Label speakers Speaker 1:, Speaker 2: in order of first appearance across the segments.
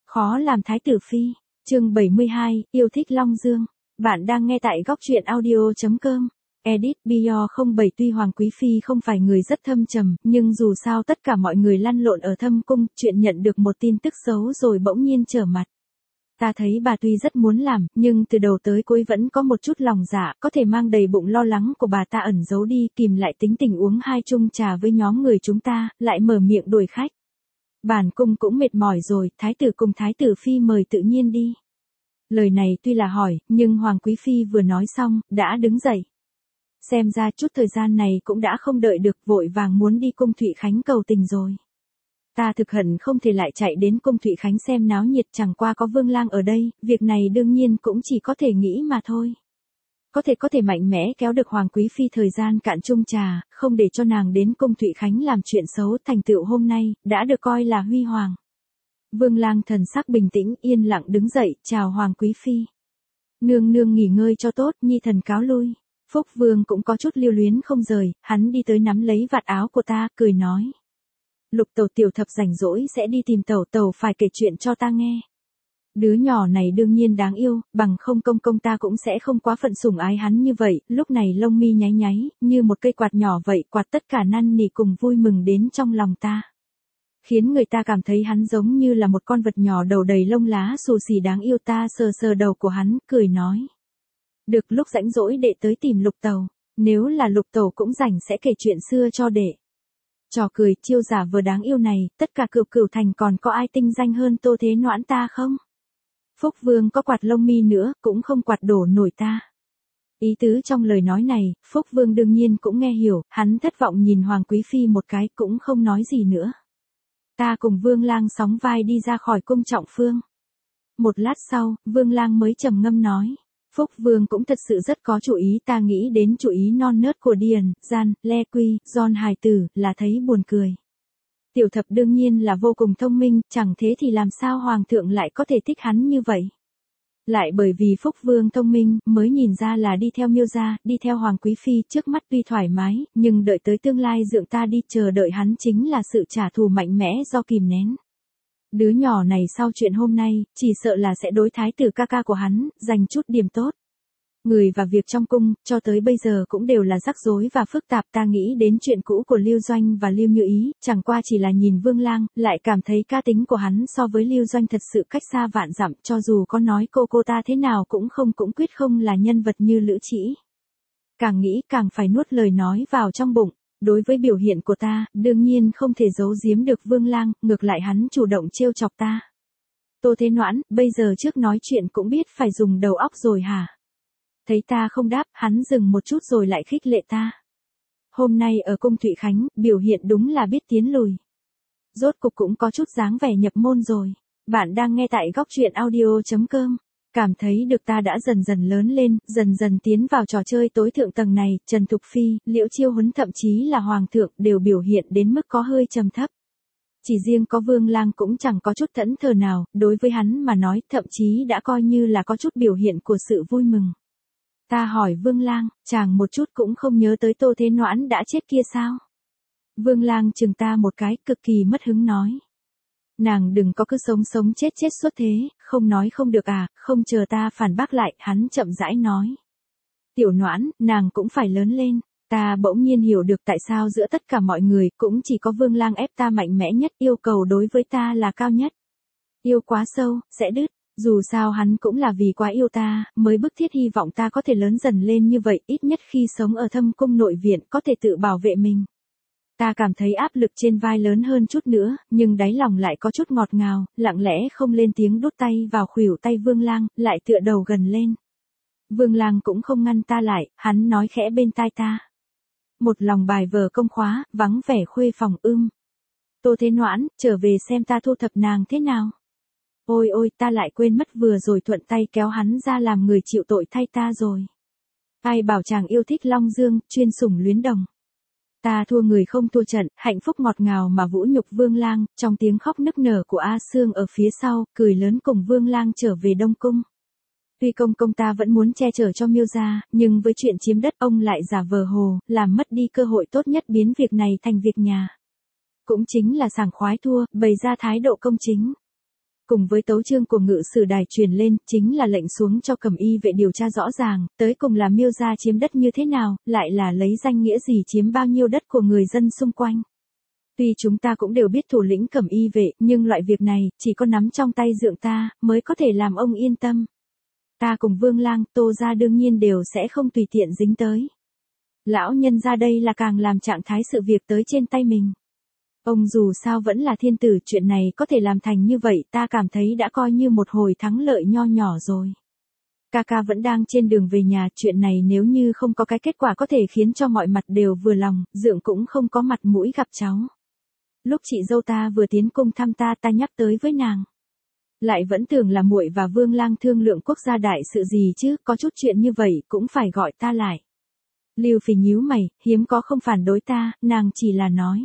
Speaker 1: Khó làm thái tử phi. Chương 72, yêu thích Long Dương. Bạn đang nghe tại góc truyện audio.com. Edit Bio 07. Tuy Hoàng Quý Phi không phải người rất thâm trầm, nhưng dù sao tất cả mọi người lăn lộn ở thâm cung, chuyện nhận được một tin tức xấu rồi bỗng nhiên trở mặt. Ta thấy bà tuy rất muốn làm, nhưng từ đầu tới cuối vẫn có một chút lòng dạ, có thể mang đầy bụng lo lắng của bà ta ẩn giấu đi, kìm lại tính tình uống 2 chung trà với nhóm người chúng ta, lại mở miệng đuổi khách. Bản cung cũng mệt mỏi rồi, thái tử cùng thái tử phi mời tự nhiên đi. Lời này tuy là hỏi, nhưng Hoàng Quý Phi vừa nói xong, đã đứng dậy. Xem ra chút thời gian này cũng đã không đợi được, vội vàng muốn đi cung Thụy Khánh cầu tình rồi. Ta thực hận không thể lại chạy đến cung Thụy Khánh xem náo nhiệt, chẳng qua có Vương Lang ở đây, việc này đương nhiên cũng chỉ có thể nghĩ mà thôi. Có thể mạnh mẽ kéo được Hoàng Quý Phi thời gian cạn chung trà, không để cho nàng đến cung Thụy Khánh làm chuyện xấu, thành tựu hôm nay, đã được coi là huy hoàng. Vương Lang thần sắc bình tĩnh, yên lặng đứng dậy, chào Hoàng Quý Phi. Nương nương nghỉ ngơi cho tốt, nhi thần cáo lui. Phúc Vương cũng có chút lưu luyến không rời, hắn đi tới nắm lấy vạt áo của ta, cười nói. Lục tẩu tiểu thập rảnh rỗi sẽ đi tìm tẩu, tẩu phải kể chuyện cho ta nghe. Đứa nhỏ này đương nhiên đáng yêu, bằng không công công ta cũng sẽ không quá phận sủng ái hắn như vậy. Lúc này lông mi nháy nháy, như một cây quạt nhỏ vậy, quạt tất cả năn nỉ cùng vui mừng đến trong lòng ta. Khiến người ta cảm thấy hắn giống như là một con vật nhỏ đầu đầy lông lá xù xì đáng yêu. Ta sờ sờ đầu của hắn, cười nói. Được, lúc rảnh rỗi đệ tới tìm lục tẩu, nếu là lục tẩu cũng rảnh sẽ kể chuyện xưa cho đệ. Trò cười chiêu giả vừa đáng yêu này, tất cả Cửu thành còn có ai tinh danh hơn Tô Thế Noãn ta không? Phúc Vương có quạt lông mi nữa, cũng không quạt đổ nổi ta. Ý tứ trong lời nói này, Phúc Vương đương nhiên cũng nghe hiểu, hắn thất vọng nhìn Hoàng Quý Phi một cái, cũng không nói gì nữa. Ta cùng Vương Lang sóng vai đi ra khỏi cung Trọng Phương. Một lát sau, Vương Lang mới trầm ngâm nói. Phúc Vương cũng thật sự rất có chủ ý, ta nghĩ đến chủ ý non nớt của Điền, Gian, Le Quy, Giòn hài tử, là thấy buồn cười. Tiểu thập đương nhiên là vô cùng thông minh, chẳng thế thì làm sao Hoàng thượng lại có thể thích hắn như vậy. Lại bởi vì Phúc Vương thông minh, mới nhìn ra là đi theo Miêu gia, đi theo Hoàng Quý Phi, trước mắt tuy thoải mái, nhưng đợi tới tương lai dượng ta đi, chờ đợi hắn chính là sự trả thù mạnh mẽ do kìm nén. Đứa nhỏ này sau chuyện hôm nay, chỉ sợ là sẽ đối thái tử ca ca của hắn, dành chút điểm tốt. Người và việc trong cung, cho tới bây giờ cũng đều là rắc rối và phức tạp. Ta nghĩ đến chuyện cũ của Lưu Doanh và Lưu Như Ý, chẳng qua chỉ là nhìn Vương Lang, lại cảm thấy cá tính của hắn so với Lưu Doanh thật sự cách xa vạn dặm, cho dù có nói cô ta thế nào cũng quyết không là nhân vật như Lữ Trĩ. Càng nghĩ càng phải nuốt lời nói vào trong bụng. Đối với biểu hiện của ta, đương nhiên không thể giấu giếm được Vương Lang, ngược lại hắn chủ động trêu chọc ta. Tô Thế Noãn, bây giờ trước nói chuyện cũng biết phải dùng đầu óc rồi hả? Thấy ta không đáp, hắn dừng một chút rồi lại khích lệ ta. Hôm nay ở cung Thụy Khánh, biểu hiện đúng là biết tiến lùi. Rốt cục cũng có chút dáng vẻ nhập môn rồi. Bạn đang nghe tại góc truyện audio.com. Cảm thấy được ta đã dần dần lớn lên, dần dần tiến vào trò chơi tối thượng tầng này, Trần Thục Phi, Liễu Chiêu Huấn thậm chí là Hoàng thượng đều biểu hiện đến mức có hơi trầm thấp. Chỉ riêng có Vương Lang cũng chẳng có chút thẫn thờ nào, đối với hắn mà nói, thậm chí đã coi như là có chút biểu hiện của sự vui mừng. Ta hỏi Vương Lang, chàng một chút cũng không nhớ tới Tô Thế Noãn đã chết kia sao? Vương Lang chừng ta một cái, cực kỳ mất hứng nói. Nàng đừng có cứ sống chết suốt thế, không nói không được à, không chờ ta phản bác lại, hắn chậm rãi nói. Tiểu Noãn, nàng cũng phải lớn lên. Ta bỗng nhiên hiểu được tại sao giữa tất cả mọi người, cũng chỉ có Vương Lang ép ta mạnh mẽ nhất, yêu cầu đối với ta là cao nhất. Yêu quá sâu, sẽ đứt. Dù sao hắn cũng là vì quá yêu ta, mới bức thiết hy vọng ta có thể lớn dần lên như vậy, ít nhất khi sống ở thâm cung nội viện, có thể tự bảo vệ mình. Ta cảm thấy áp lực trên vai lớn hơn chút nữa, nhưng đáy lòng lại có chút ngọt ngào, lặng lẽ không lên tiếng đút tay vào khuỷu tay Vương Lang, lại tựa đầu gần lên. Vương Lang cũng không ngăn ta lại, hắn nói khẽ bên tai ta. Một lòng bài vở công khóa, vắng vẻ khuê phòng Tô Thế Noãn, trở về xem ta thu thập nàng thế nào. Ôi ôi, ta lại quên mất vừa rồi thuận tay kéo hắn ra làm người chịu tội thay ta rồi. Ai bảo chàng yêu thích Long Dương, chuyên sủng luyến đồng. Ta thua người không thua trận, hạnh phúc ngọt ngào mà vũ nhục Vương Lang, trong tiếng khóc nức nở của A Sương ở phía sau, cười lớn cùng Vương Lang trở về Đông Cung. Tuy công ta vẫn muốn che chở cho Miêu gia, nhưng với chuyện chiếm đất ông lại giả vờ hồ, làm mất đi cơ hội tốt nhất biến việc này thành việc nhà. Cũng chính là sảng khoái thua, bày ra thái độ công chính. cùng với tấu chương của ngự sử đài truyền lên, chính là lệnh xuống cho Cẩm Y vệ điều tra rõ ràng, tới cùng là Miêu gia chiếm đất như thế nào, lại là lấy danh nghĩa gì chiếm bao nhiêu đất của người dân xung quanh. Tuy chúng ta cũng đều biết thủ lĩnh Cẩm Y vệ, nhưng loại việc này, chỉ có nắm trong tay Dượng ta, mới có thể làm ông yên tâm. Ta cùng Vương Lang, Tô gia đương nhiên đều sẽ không tùy tiện dính tới. Lão nhân ra đây là càng làm trạng thái sự việc tới trên tay mình. Ông dù sao vẫn là thiên tử, chuyện này có thể làm thành như vậy, ta cảm thấy đã coi như một hồi thắng lợi nho nhỏ rồi. Ca vẫn đang trên đường về nhà, chuyện này nếu như không có cái kết quả có thể khiến cho mọi mặt đều vừa lòng, Dượng cũng không có mặt mũi gặp cháu. Lúc chị dâu ta vừa tiến cung thăm ta nhắc tới với nàng. Lại vẫn tưởng là muội và Vương Lang thương lượng quốc gia đại sự gì chứ, có chút chuyện như vậy cũng phải gọi ta lại. Lưu Phỉ nhíu mày, hiếm có không phản đối ta, nàng chỉ là nói.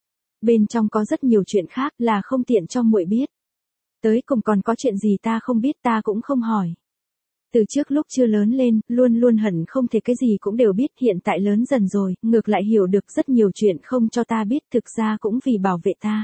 Speaker 1: Bên trong có rất nhiều chuyện khác là không tiện cho muội biết. Tới cùng còn có chuyện gì ta không biết, ta cũng không hỏi. Từ trước lúc chưa lớn lên, luôn luôn hận không thể cái gì cũng đều biết, hiện tại lớn dần rồi, ngược lại hiểu được rất nhiều chuyện không cho ta biết, thực ra cũng vì bảo vệ ta.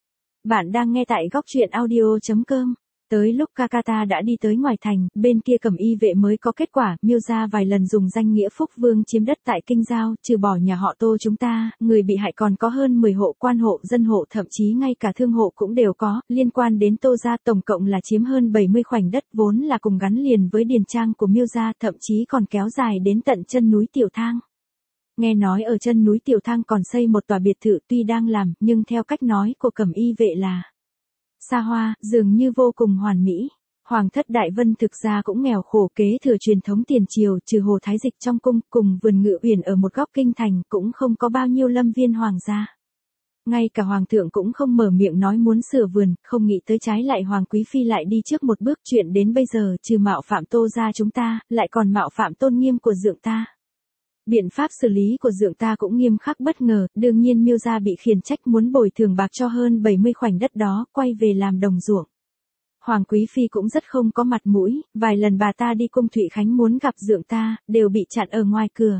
Speaker 1: Bạn đang nghe tại góc truyện audio.com. Tới lúc ca ta đã đi tới ngoài thành, bên kia Cẩm Y vệ mới có kết quả, Miêu gia vài lần dùng danh nghĩa Phúc Vương chiếm đất tại Kinh Giao, trừ bỏ nhà họ Tô chúng ta, người bị hại còn có hơn 10 hộ, quan hộ, dân hộ, thậm chí ngay cả thương hộ cũng đều có, liên quan đến Tô gia tổng cộng là chiếm hơn 70 khoảnh đất, vốn là cùng gắn liền với điền trang của Miêu gia, thậm chí còn kéo dài đến tận chân núi Tiểu Thang. Nghe nói ở chân núi Tiểu Thang còn xây một tòa biệt thự, tuy đang làm, nhưng theo cách nói của Cẩm Y vệ là xa hoa, dường như vô cùng hoàn mỹ. Hoàng thất Đại Vân thực ra cũng nghèo khổ, kế thừa truyền thống tiền triều, trừ hồ thái dịch trong cung, cùng vườn ngự uyển ở một góc kinh thành, cũng không có bao nhiêu lâm viên hoàng gia. Ngay cả hoàng thượng cũng không mở miệng nói muốn sửa vườn, không nghĩ tới trái lại hoàng quý phi lại đi trước một bước, chuyện đến bây giờ, trừ mạo phạm Tô gia chúng ta, lại còn mạo phạm tôn nghiêm của Dượng ta. Biện pháp xử lý của Dượng ta cũng nghiêm khắc bất ngờ, đương nhiên Miêu gia bị khiển trách muốn bồi thường bạc cho hơn 70 khoảnh đất đó, quay về làm đồng ruộng. Hoàng quý phi cũng rất không có mặt mũi, vài lần bà ta đi cung Thụy Khánh muốn gặp Dượng ta, đều bị chặn ở ngoài cửa.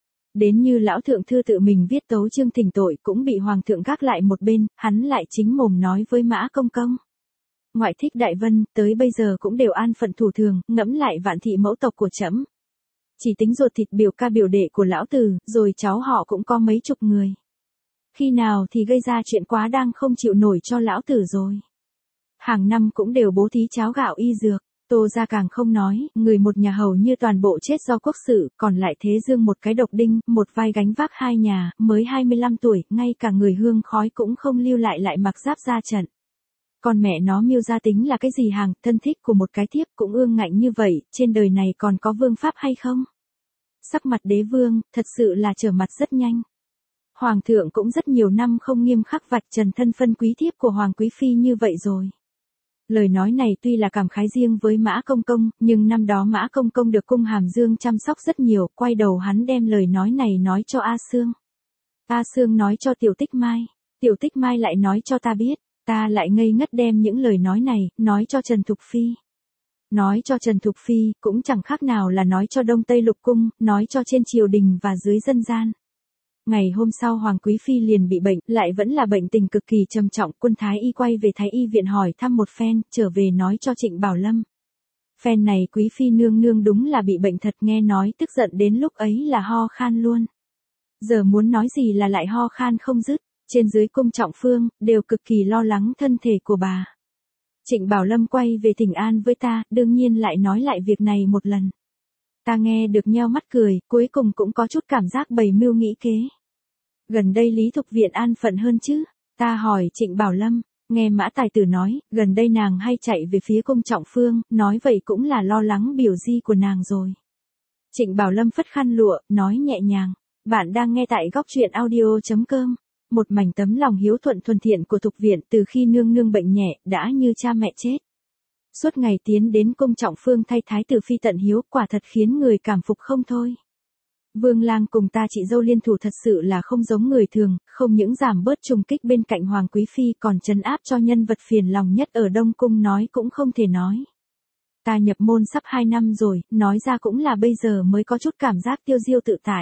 Speaker 1: Đến như lão thượng thư tự mình viết tấu chương thỉnh tội cũng bị hoàng thượng gác lại một bên, hắn lại chính mồm nói với Mã Công Công. Ngoại thích Đại Vân, tới bây giờ cũng đều an phận thủ thường, ngẫm lại Vạn thị mẫu tộc của trẫm. Chỉ tính ruột thịt biểu ca biểu đệ của lão tử, rồi cháu họ cũng có mấy chục người. Khi nào thì gây ra chuyện quá đang không chịu nổi cho lão tử rồi. Hàng năm cũng đều bố thí cháo gạo y dược, Tô gia càng không nói, người một nhà hầu như toàn bộ chết do quốc sự, còn lại Thế Dương một cái độc đinh, một vai gánh vác hai nhà, mới 25 tuổi, ngay cả người hương khói cũng không lưu lại mặc giáp ra trận. Còn mẹ nó Miêu gia tính là cái gì hàng, thân thích của một cái thiếp cũng ương ngạnh như vậy, trên đời này còn có vương pháp hay không? Sắc mặt đế vương, thật sự là trở mặt rất nhanh. Hoàng thượng cũng rất nhiều năm không nghiêm khắc vạch trần thân phân quý thiếp của Hoàng quý phi như vậy rồi. Lời nói này tuy là cảm khái riêng với Mã Công Công, nhưng năm đó Mã Công Công được cung Hàm Dương chăm sóc rất nhiều, quay đầu hắn đem lời nói này nói cho A Sương. A Sương nói cho Tiểu Tích Mai, Tiểu Tích Mai lại nói cho ta biết. Ta lại ngây ngất đem những lời nói này, nói cho Trần Thục Phi. Nói cho Trần Thục Phi, cũng chẳng khác nào là nói cho Đông Tây Lục Cung, nói cho trên triều đình và dưới dân gian. Ngày hôm sau Hoàng Quý Phi liền bị bệnh, lại vẫn là bệnh tình cực kỳ trầm trọng, quân Thái Y quay về Thái Y viện hỏi thăm một phen, trở về nói cho Trịnh Bảo Lâm. Phen này Quý Phi nương nương đúng là bị bệnh thật, nghe nói tức giận đến lúc ấy là ho khan luôn. Giờ muốn nói gì là lại ho khan không dứt. Trên dưới cung trọng phương, đều cực kỳ lo lắng thân thể của bà. Trịnh Bảo Lâm quay về thỉnh an với ta, đương nhiên lại nói lại việc này một lần. Ta nghe được nheo mắt cười, cuối cùng cũng có chút cảm giác bày mưu nghĩ kế. Gần đây Lý Thục Viện an phận hơn chứ? Ta hỏi Trịnh Bảo Lâm, nghe Mã Tài Tử nói, gần đây nàng hay chạy về phía cung trọng phương, nói vậy cũng là lo lắng biểu di của nàng rồi. Trịnh Bảo Lâm phất khăn lụa, nói nhẹ nhàng, bạn đang nghe tại góc truyện audio.com. Một mảnh tấm lòng hiếu thuận thuần thiện của Thục Viện từ khi nương nương bệnh nhẹ, đã như cha mẹ chết. Suốt ngày tiến đến cung trọng phương thay thái tử phi tận hiếu, quả thật khiến người cảm phục không thôi. Vương Lang cùng ta chị dâu liên thủ thật sự là không giống người thường, không những giảm bớt trùng kích bên cạnh Hoàng Quý Phi còn trấn áp cho nhân vật phiền lòng nhất ở Đông Cung nói cũng không thể nói. Ta nhập môn sắp 2 năm rồi, nói ra cũng là bây giờ mới có chút cảm giác tiêu diêu tự tại.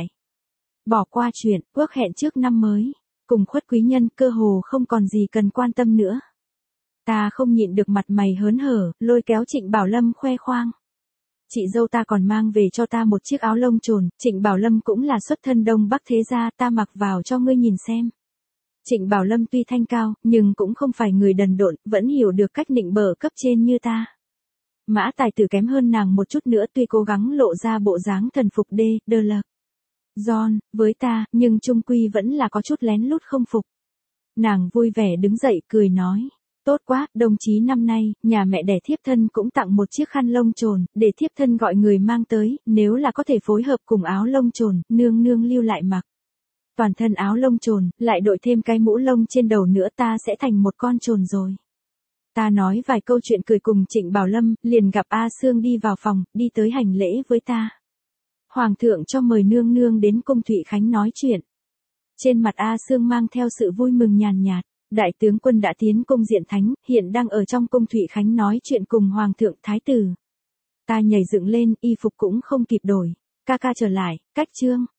Speaker 1: Bỏ qua chuyện, ước hẹn trước năm mới. Cùng Khuất quý nhân cơ hồ không còn gì cần quan tâm nữa. Ta không nhịn được mặt mày hớn hở, lôi kéo Trịnh Bảo Lâm khoe khoang. Chị dâu ta còn mang về cho ta một chiếc áo lông trồn, Trịnh Bảo Lâm cũng là xuất thân Đông Bắc thế gia, ta mặc vào cho ngươi nhìn xem. Trịnh Bảo Lâm tuy thanh cao, nhưng cũng không phải người đần độn, vẫn hiểu được cách nịnh bợ cấp trên như ta. Mã Tài Tử kém hơn nàng một chút nữa, tuy cố gắng lộ ra bộ dáng thần phục đơ lờ. John, với ta, nhưng chung quy vẫn là có chút lén lút không phục. Nàng vui vẻ đứng dậy cười nói. Tốt quá, đồng chí năm nay, nhà mẹ đẻ thiếp thân cũng tặng một chiếc khăn lông trồn, để thiếp thân gọi người mang tới, nếu là có thể phối hợp cùng áo lông trồn, nương nương lưu lại mặc. Toàn thân áo lông trồn, lại đội thêm cái mũ lông trên đầu nữa, ta sẽ thành một con trồn rồi. Ta nói vài câu chuyện cười cùng Trịnh Bảo Lâm, liền gặp A Sương đi vào phòng, đi tới hành lễ với ta. Hoàng thượng cho mời nương nương đến cung Thụy Khánh nói chuyện. Trên mặt A Sương mang theo sự vui mừng nhàn nhạt. Đại tướng quân đã tiến cung Diện Thánh, hiện đang ở trong cung Thụy Khánh nói chuyện cùng Hoàng thượng Thái tử. Ta nhảy dựng lên, y phục cũng không kịp đổi. Ca ca trở lại, cách trương.